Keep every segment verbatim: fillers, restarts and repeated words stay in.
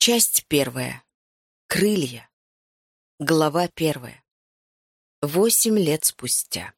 Часть первая. Крылья. Глава первая. Восемь лет спустя.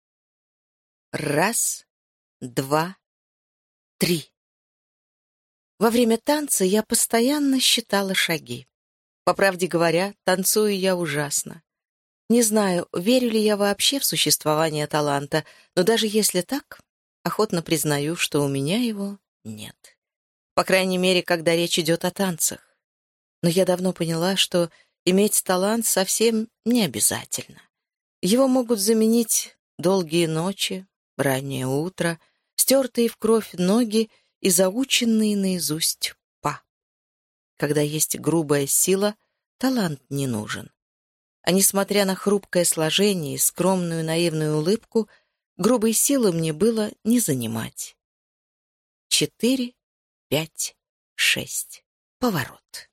Раз, два, три. Во время танца я постоянно считала шаги. По правде говоря, танцую я ужасно. Не знаю, верю ли я вообще в существование таланта, но даже если так, охотно признаю, что у меня его нет. По крайней мере, когда речь идет о танцах. Но я давно поняла, что иметь талант совсем не обязательно. Его могут заменить долгие ночи, раннее утро, стертые в кровь ноги и заученные наизусть па. Когда есть грубая сила, талант не нужен. А несмотря на хрупкое сложение и скромную наивную улыбку, грубой силы мне было не занимать. Четыре, пять, шесть. Поворот.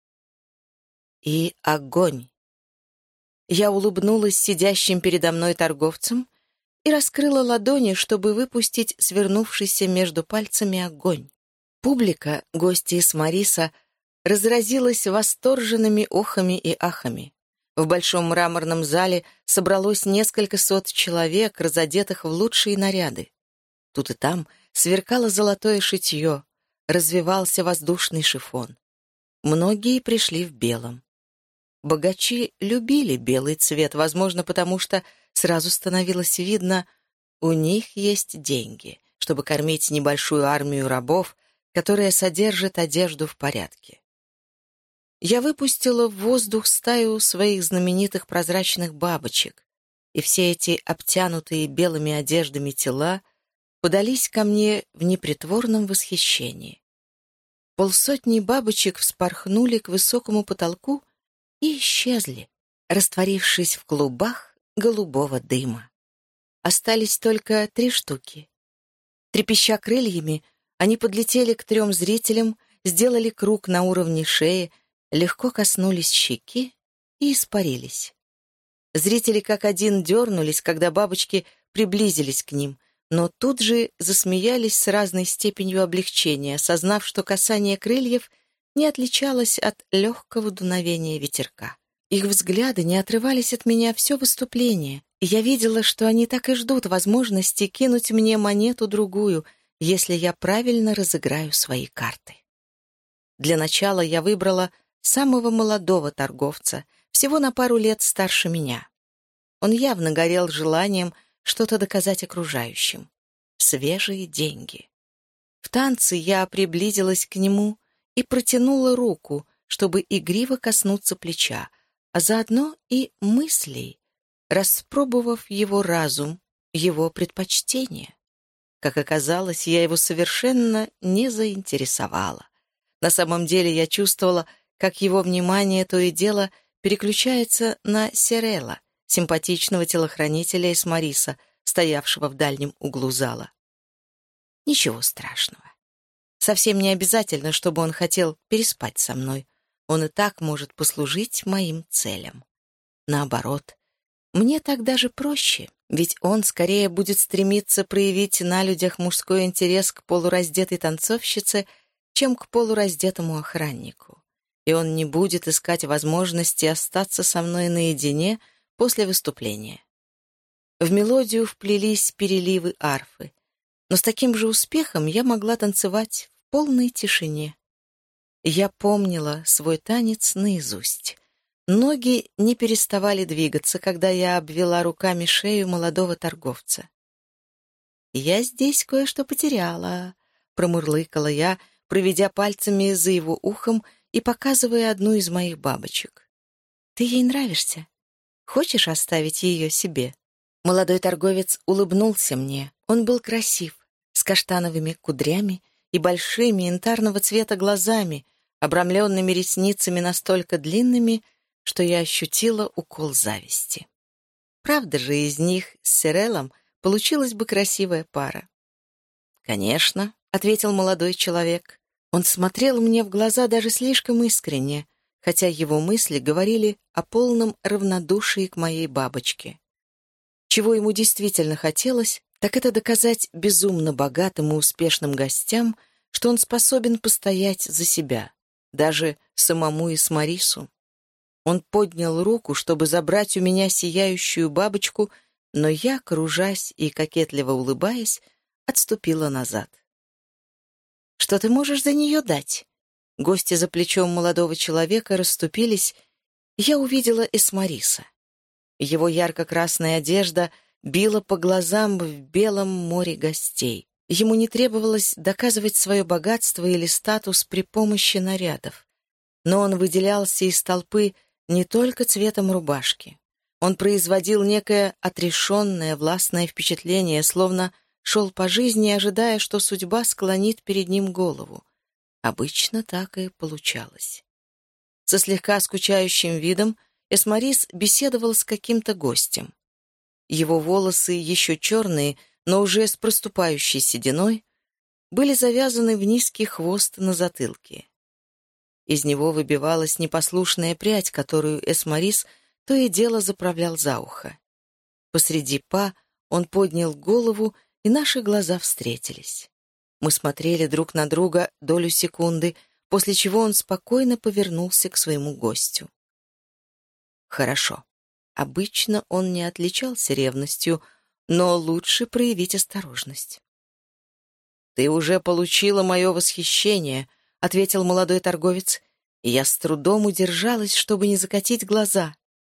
И огонь. Я улыбнулась сидящим передо мной торговцам и раскрыла ладони, чтобы выпустить свернувшийся между пальцами огонь. Публика, гости из Мариса, разразилась восторженными охами и ахами. В большом мраморном зале собралось несколько сот человек, разодетых в лучшие наряды. Тут и там сверкало золотое шитье, развивался воздушный шифон. Многие пришли в белом. Богачи любили белый цвет, возможно, потому что сразу становилось видно, у них есть деньги, чтобы кормить небольшую армию рабов, которая содержит одежду в порядке. Я выпустила в воздух стаю своих знаменитых прозрачных бабочек, и все эти обтянутые белыми одеждами тела подались ко мне в непритворном восхищении. Полсотни бабочек вспорхнули к высокому потолку и исчезли, растворившись в клубах голубого дыма. Остались только три штуки. Трепеща крыльями, они подлетели к трем зрителям, сделали круг на уровне шеи, легко коснулись щеки и испарились. Зрители как один дернулись, когда бабочки приблизились к ним, но тут же засмеялись с разной степенью облегчения, осознав, что касание крыльев не отличалось от легкого дуновения ветерка. Их взгляды не отрывались от меня все выступление, и я видела, что они так и ждут возможности кинуть мне монету-другую, если я правильно разыграю свои карты. Для начала я выбрала самого молодого торговца, всего на пару лет старше меня. Он явно горел желанием что-то доказать окружающим. Свежие деньги. В танце я приблизилась к нему и протянула руку, чтобы игриво коснуться плеча, а заодно и мыслей, распробовав его разум, его предпочтения. Как оказалось, я его совершенно не заинтересовала. На самом деле я чувствовала, как его внимание то и дело переключается на Сирелла, симпатичного телохранителя из Мариса, стоявшего в дальнем углу зала. Ничего страшного. Совсем не обязательно, чтобы он хотел переспать со мной. Он и так может послужить моим целям. Наоборот, мне так даже проще, ведь он скорее будет стремиться проявить на людях мужской интерес к полураздетой танцовщице, чем к полураздетому охраннику. И он не будет искать возможности остаться со мной наедине после выступления. В мелодию вплелись переливы арфы, но с таким же успехом я могла танцевать в полной тишине. Я помнила свой танец наизусть. Ноги не переставали двигаться, когда я обвела руками шею молодого торговца. «Я здесь кое-что потеряла», — промурлыкала я, проведя пальцами за его ухом и показывая одну из моих бабочек. «Ты ей нравишься? Хочешь оставить ее себе?» Молодой торговец улыбнулся мне. Он был красив, с каштановыми кудрями и большими янтарного цвета глазами, обрамленными ресницами настолько длинными, что я ощутила укол зависти. Правда же, из них с Сиреллом получилась бы красивая пара. «Конечно», — ответил молодой человек. Он смотрел мне в глаза даже слишком искренне, хотя его мысли говорили о полном равнодушии к моей бабочке. Чего ему действительно хотелось, так это доказать безумно богатым и успешным гостям, что он способен постоять за себя, даже самому Эсмарису. Он поднял руку, чтобы забрать у меня сияющую бабочку, но я, кружась и кокетливо улыбаясь, отступила назад. «Что ты можешь за нее дать?» Гости за плечом молодого человека расступились, и я увидела Эсмариса. Его ярко-красная одежда била по глазам в белом море гостей. Ему не требовалось доказывать свое богатство или статус при помощи нарядов. Но он выделялся из толпы не только цветом рубашки. Он производил некое отрешенное, властное впечатление, словно шел по жизни, ожидая, что судьба склонит перед ним голову. Обычно так и получалось. Со слегка скучающим видом Эсмарис беседовал с каким-то гостем. Его волосы, еще черные, но уже с проступающей сединой, были завязаны в низкий хвост на затылке. Из него выбивалась непослушная прядь, которую Эсмарис то и дело заправлял за ухо. Посреди па он поднял голову, и наши глаза встретились. Мы смотрели друг на друга долю секунды, после чего он спокойно повернулся к своему гостю. Хорошо. Обычно он не отличался ревностью, но лучше проявить осторожность. «Ты уже получила мое восхищение», — ответил молодой торговец, и я с трудом удержалась, чтобы не закатить глаза.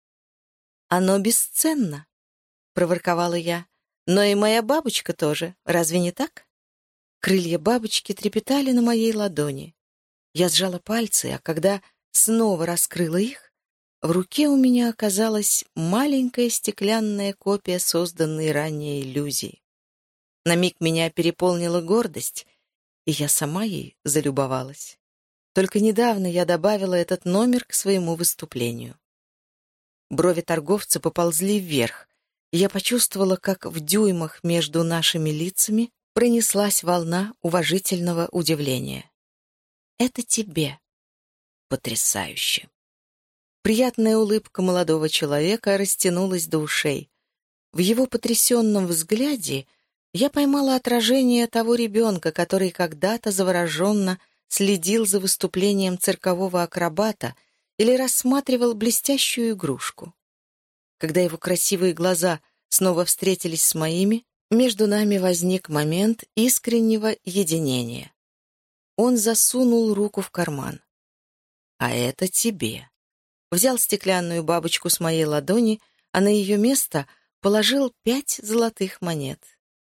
«Оно бесценно», — проворковала я, — «но и моя бабочка тоже, разве не так?» Крылья бабочки трепетали на моей ладони. Я сжала пальцы, а когда снова раскрыла их, в руке у меня оказалась маленькая стеклянная копия созданной ранее иллюзии. На миг меня переполнила гордость, и я сама ей залюбовалась. Только недавно я добавила этот номер к своему выступлению. Брови торговца поползли вверх, и я почувствовала, как в дюймах между нашими лицами пронеслась волна уважительного удивления. «Это тебе». Потрясающе. Приятная улыбка молодого человека растянулась до ушей. В его потрясенном взгляде я поймала отражение того ребенка, который когда-то завороженно следил за выступлением циркового акробата или рассматривал блестящую игрушку. Когда его красивые глаза снова встретились с моими, между нами возник момент искреннего единения. Он засунул руку в карман. «А это тебе». Взял стеклянную бабочку с моей ладони, а на ее место положил пять золотых монет.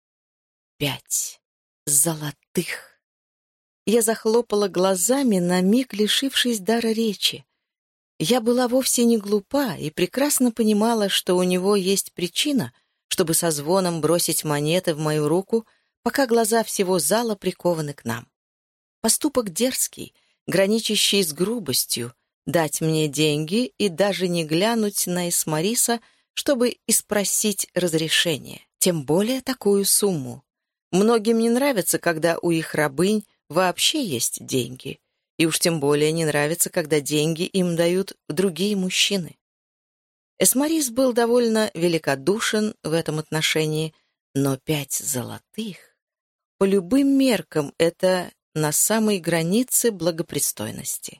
Пять золотых. Я захлопала глазами, на миг лишившись дара речи. Я была вовсе не глупа и прекрасно понимала, что у него есть причина, чтобы со звоном бросить монеты в мою руку, пока глаза всего зала прикованы к нам. Поступок дерзкий, граничащий с грубостью, дать мне деньги и даже не глянуть на Эсмариса, чтобы испросить разрешение, тем более такую сумму. Многим не нравится, когда у их рабынь вообще есть деньги, и уж тем более не нравится, когда деньги им дают другие мужчины. Эсмарис был довольно великодушен в этом отношении, но пять золотых, по любым меркам, это на самой границе благопристойности.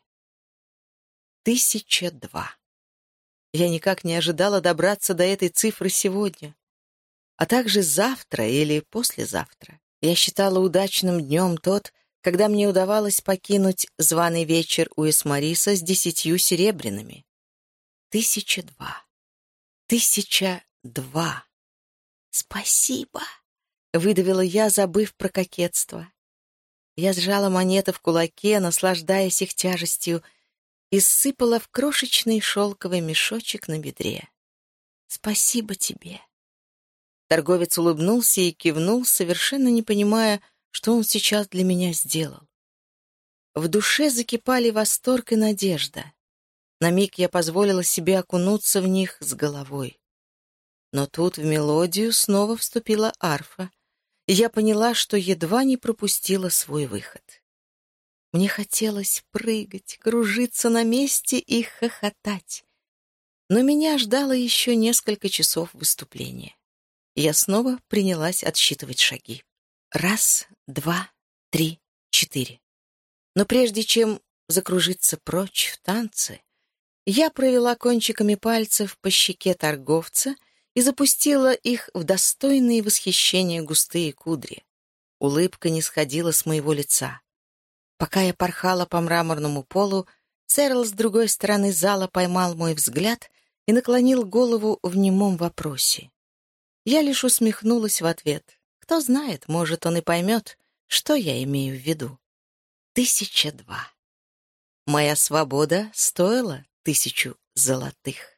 Тысяча два. Я никак не ожидала добраться до этой цифры сегодня. А также завтра или послезавтра. Я считала удачным днем тот, когда мне удавалось покинуть званый вечер у Эсмариса с десятью серебряными. Тысяча два. Тысяча два. «Спасибо!» — выдавила я, забыв про кокетство. Я сжала монеты в кулаке, наслаждаясь их тяжестью, и сыпала в крошечный шелковый мешочек на бедре. «Спасибо тебе!» Торговец улыбнулся и кивнул, совершенно не понимая, что он сейчас для меня сделал. В душе закипали восторг и надежда. На миг я позволила себе окунуться в них с головой. Но тут в мелодию снова вступила арфа, и я поняла, что едва не пропустила свой выход. Мне хотелось прыгать, кружиться на месте и хохотать. Но меня ждало еще несколько часов выступления. Я снова принялась отсчитывать шаги. Раз, два, три, четыре. Но прежде чем закружиться прочь в танце, я провела кончиками пальцев по щеке торговца и запустила их в достойные восхищения густые кудри. Улыбка не сходила с моего лица. Пока я порхала по мраморному полу, Церл с другой стороны зала поймал мой взгляд и наклонил голову в немом вопросе. Я лишь усмехнулась в ответ. Кто знает, может, он и поймет, что я имею в виду. Тысяча два. Моя свобода стоила тысячу золотых.